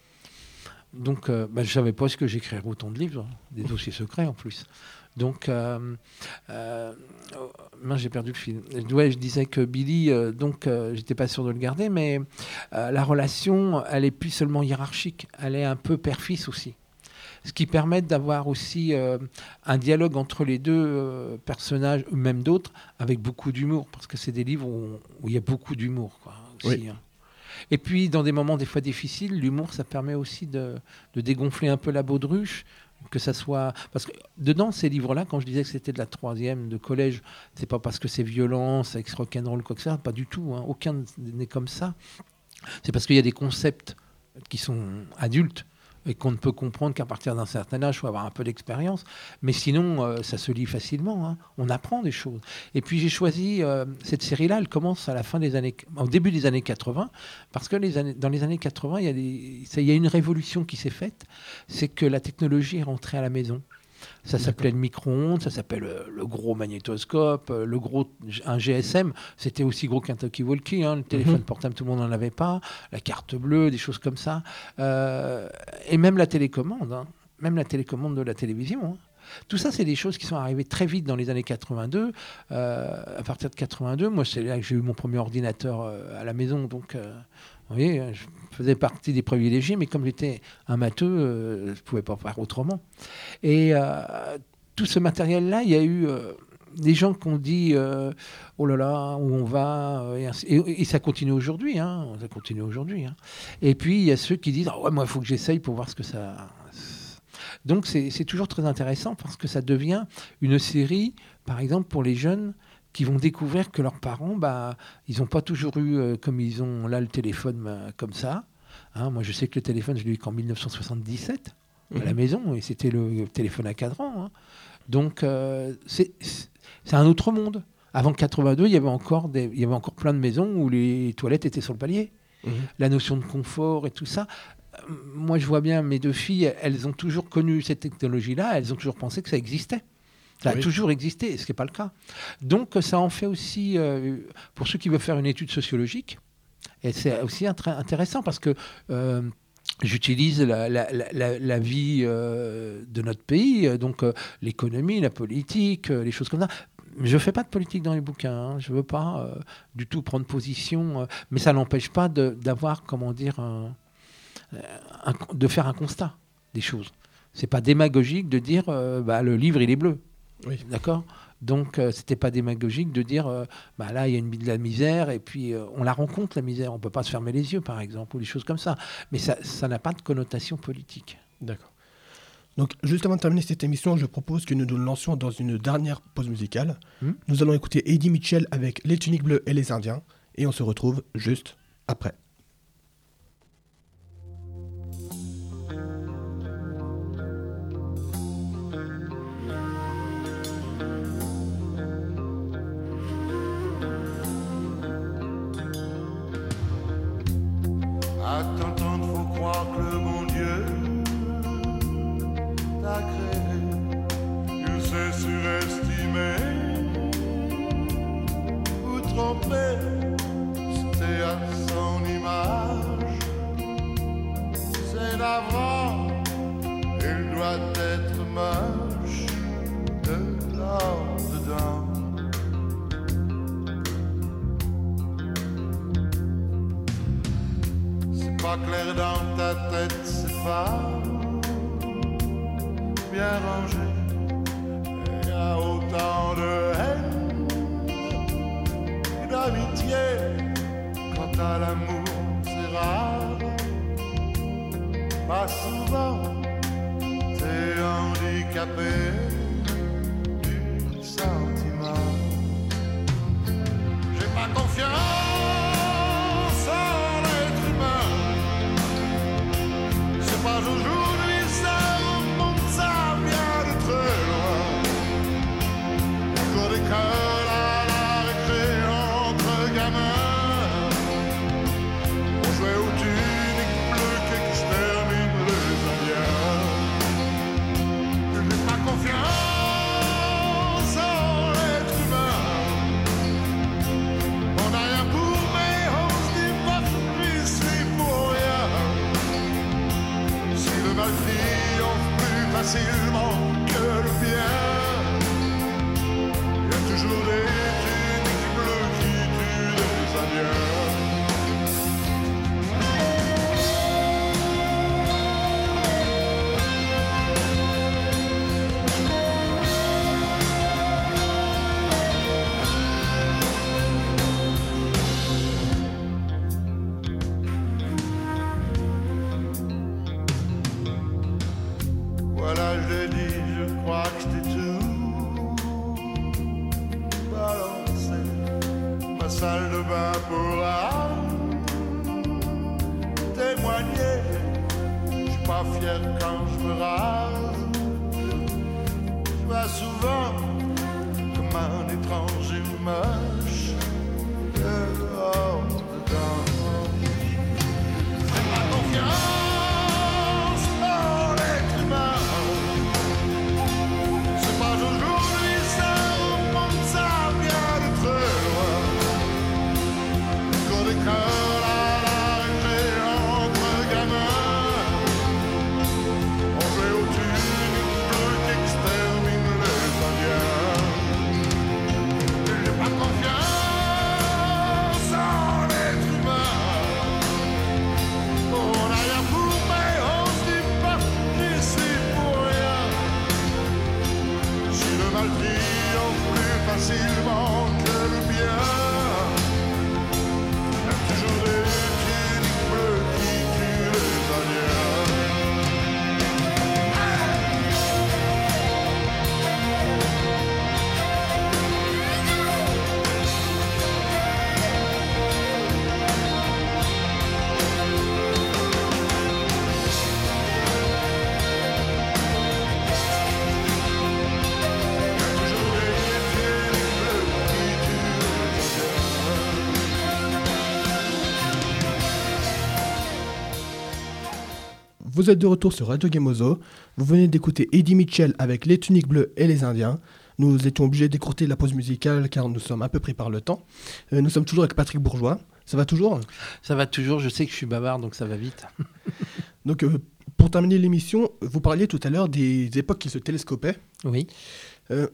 Donc, euh, bah, je savais pas ce que j'écrirais autant de livres, hein, des dossiers secrets en plus. Donc, euh, euh, oh, mince, j'ai perdu le fil. Ouais, je disais que Billy, euh, donc, euh, j'étais pas sûr de le garder, mais euh, la relation, elle est plus seulement hiérarchique, elle est un peu père-fils aussi. Ce qui permet d'avoir aussi euh, un dialogue entre les deux euh, personnages, ou même d'autres, avec beaucoup d'humour, parce que c'est des livres où, où il y a beaucoup d'humour, quoi, aussi, oui. hein. Et puis, dans des moments des fois difficiles, l'humour, ça permet aussi de, de dégonfler un peu la baudruche, que ça soit... Parce que dedans, ces livres-là, quand je disais que c'était de la troisième, de collège, c'est pas parce que c'est violent, c'est rock'n'roll, quoi que ça, pas du tout, hein. Aucun n'est comme ça. C'est parce qu'il y a des concepts qui sont adultes, et qu'on ne peut comprendre qu'à partir d'un certain âge, il faut avoir un peu d'expérience. Mais sinon, euh, ça se lit facilement. Hein. On apprend des choses. Et puis, j'ai choisi euh, cette série-là. Elle commence à la fin des années, au début des années quatre-vingts, parce que les années, dans les années quatre-vingts, il y a des, ça, il y a une révolution qui s'est faite. C'est que la technologie est rentrée à la maison. Ça s'appelait le micro-ondes, ça s'appelle le, le gros magnétoscope, le gros, un G S M, c'était aussi gros qu'un talkie-walkie, hein, le téléphone mm-hmm. portable, tout le monde n'en avait pas, la carte bleue, des choses comme ça, euh, et même la télécommande, hein, même la télécommande de la télévision. Hein. Tout ça, c'est des choses qui sont arrivées très vite dans les années quatre-vingt-deux. Euh, à partir de quatre-vingt-deux, moi, c'est là que j'ai eu mon premier ordinateur euh, à la maison, donc... Euh, vous voyez, je faisais partie des privilégiés, mais comme j'étais un matheux, euh, je ne pouvais pas faire autrement. Et euh, tout ce matériel-là, il y a eu euh, des gens qui ont dit euh, « Oh là là, où on va ?» et, et, et ça continue aujourd'hui. Hein, ça continue aujourd'hui. Hein. Et puis, il y a ceux qui disent « oh, ouais, moi, il faut que j'essaye pour voir ce que ça... » Donc c'est, c'est toujours très intéressant parce que ça devient une série, par exemple, pour les jeunes qui vont découvrir que leurs parents, bah, ils n'ont pas toujours eu, euh, comme ils ont là, le téléphone bah, comme ça. Hein, moi, je sais que le téléphone, je l'ai eu qu'en dix-neuf cent soixante-dix-sept, mmh. à la maison, et c'était le téléphone à cadran. Hein. Donc, euh, c'est, c'est un autre monde. Avant quatre-vingt-deux, il y avait encore des, il y avait encore plein de maisons où les toilettes étaient sur le palier. Mmh. La notion de confort et tout ça. Euh, moi, je vois bien mes deux filles, elles ont toujours connu cette technologie-là, elles ont toujours pensé que ça existait. Ça oui. a toujours existé, ce qui n'est pas le cas. Donc, ça en fait aussi, euh, pour ceux qui veulent faire une étude sociologique, et c'est aussi int- intéressant parce que euh, j'utilise la, la, la, la vie euh, de notre pays, donc euh, l'économie, la politique, euh, les choses comme ça. Je ne fais pas de politique dans les bouquins, hein. Je ne veux pas euh, du tout prendre position, euh, mais ça n'empêche pas de, d'avoir, comment dire, un, un, de faire un constat des choses. Ce n'est pas démagogique de dire euh, bah, le livre, il est bleu. Oui. D'accord ? Donc, euh, ce n'était pas démagogique de dire euh, bah, là, il y a une, de la misère, et puis euh, on la rencontre, la misère. On ne peut pas se fermer les yeux, par exemple, ou des choses comme ça. Mais ça, ça n'a pas de connotation politique. D'accord. Donc, juste avant de terminer cette émission, je propose que nous nous lancions dans une dernière pause musicale. Hmm? Nous allons écouter Eddie Mitchell avec Les Tuniques Bleues et les Indiens, et on se retrouve juste après. À t'entendre, faut croire que le bon Dieu t'a créé. Il s'est surestimé ou trompé. C'était à son image. C'est navrant, il doit être moche de l'or dedans. Pas clair dans ta tête, c'est pas bien rangé. Il y a autant de haine et d'amitié. Quant à l'amour, c'est rare. Pas souvent, t'es handicapé du sentiment. J'ai pas confiance. Aujourd'hui ça remonte, ça vient de très loin. Au cours d'école à la récré entre gamins, on jouait aux tuniques bleues qui exterminent les Indiens. J'ai pas confiance en l'être humain. On n'a rien pour mais on se dit pas plus c'est pour rien. Le mal triomphe plus facilement que le bien. Il y a toujours des tuniques bleues qui tuent les Indiens. Voilà, je l'ai dit, je crois que je t'ai tout balancé. Ma salle de bain pourra témoigner. Je suis pas fier quand je me rase. Je vais souvent comme un étranger moche dehors dedans. Fais pas confiance. Pas confiance en l'être humain. vous êtes de retour sur Radio Gemozo. Vous venez d'écouter Eddie Mitchell avec Les Tuniques Bleues et les Indiens. Nous étions obligés d'écourter la pause musicale car nous sommes un peu pris par le temps. Euh, nous sommes toujours avec Patrick Bourgeois. Ça va toujours ? Ça va toujours, je sais que je suis bavard, donc ça va vite. Donc, euh, pour terminer l'émission, vous parliez tout à l'heure des époques qui se télescopaient. Oui. Euh,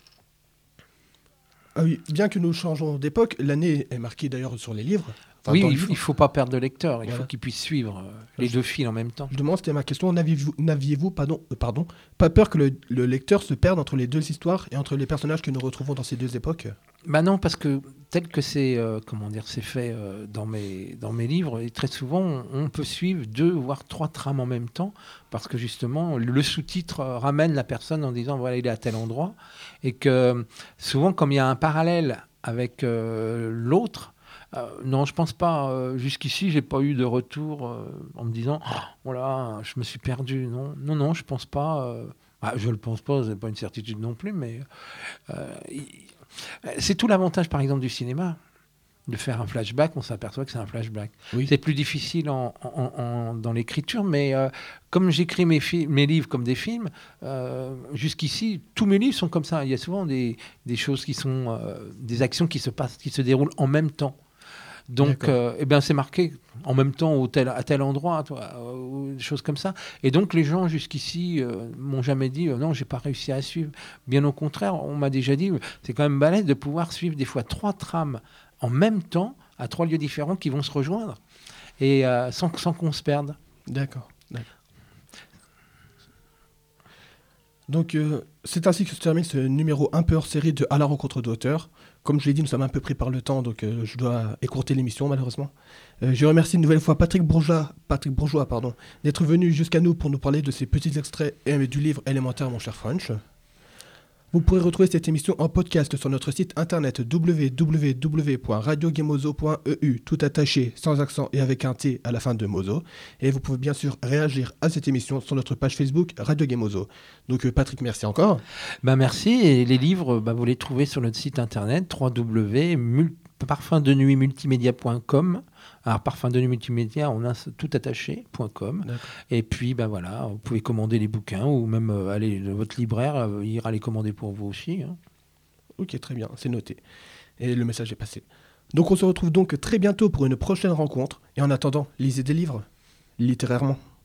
ah oui, bien que nous changeons d'époque, l'année est marquée d'ailleurs sur les livres. Enfin, oui, dans il le ne livre. faut pas perdre de lecteur, il Voilà. faut qu'il puisse suivre euh, les Je- deux fils en même temps. Je demande, c'était ma question, n'aviez-vous, n'aviez-vous pardon, euh, pardon, pas peur que le, le lecteur se perde entre les deux histoires et entre les personnages que nous retrouvons dans ces deux époques ? Bah non, parce que tel que c'est euh, comment dire, c'est fait euh, dans, mes, dans mes livres, et très souvent, on, on peut suivre deux, voire trois trames en même temps, parce que justement, le sous-titre euh, ramène la personne en disant, voilà, il est à tel endroit, et que souvent, comme il y a un parallèle avec euh, l'autre, euh, non, je pense pas. euh, jusqu'ici, j'ai pas eu de retour euh, en me disant, oh là, je me suis perdu. Non, non, non, je pense pas. euh, ah, je le pense pas, c'est pas une certitude non plus, mais euh, il- c'est tout l'avantage, par exemple, du cinéma. De faire un flashback, on s'aperçoit que c'est un flashback. Oui. C'est plus difficile en, en- en- dans l'écriture, mais euh, comme j'écris mes, fi- mes livres comme des films, euh, jusqu'ici, tous mes livres sont comme ça. Il y a souvent des, des choses qui sont, euh, des actions qui se passent, qui se déroulent en même temps. Donc, D'accord. euh, eh ben, c'est marqué en même temps au tel, à tel endroit, toi, euh, ou des choses comme ça. Et donc, les gens jusqu'ici euh, m'ont jamais dit euh, non, j'ai pas réussi à suivre. Bien au contraire, on m'a déjà dit euh, c'est quand même balèze de pouvoir suivre des fois trois trames en même temps à trois lieux différents qui vont se rejoindre et euh, sans, sans qu'on se perde. D'accord. d'accord. Donc, euh, c'est ainsi que se termine ce numéro un peu hors série de À la rencontre d'auteurs. Comme je l'ai dit, nous sommes un peu pris par le temps, donc euh, je dois écourter l'émission, malheureusement. Euh, je remercie une nouvelle fois Patrick Bourgeois, Patrick Bourgeois pardon, d'être venu jusqu'à nous pour nous parler de ces petits extraits et du livre élémentaire, mon cher French. Vous pourrez retrouver cette émission en podcast sur notre site internet w w w point radio gemozo point e u, tout attaché, sans accent et avec un T à la fin de Mozo. Et vous pouvez bien sûr réagir à cette émission sur notre page Facebook Radio Gemozo. Donc euh, Patrick, merci encore. Ben merci. Et les livres, ben, vous les trouvez sur notre site internet w w w point parfum de nuit multimédia point com. Alors, Parfum de nuit multimédia, on a tout attaché point com. D'accord. Et puis, ben voilà, vous pouvez commander les bouquins ou même euh, aller, votre libraire euh, ira les commander pour vous aussi. Hein. Ok, très bien, c'est noté. Et le message est passé. Donc on se retrouve donc très bientôt pour une prochaine rencontre. Et en attendant, lisez des livres, littérairement.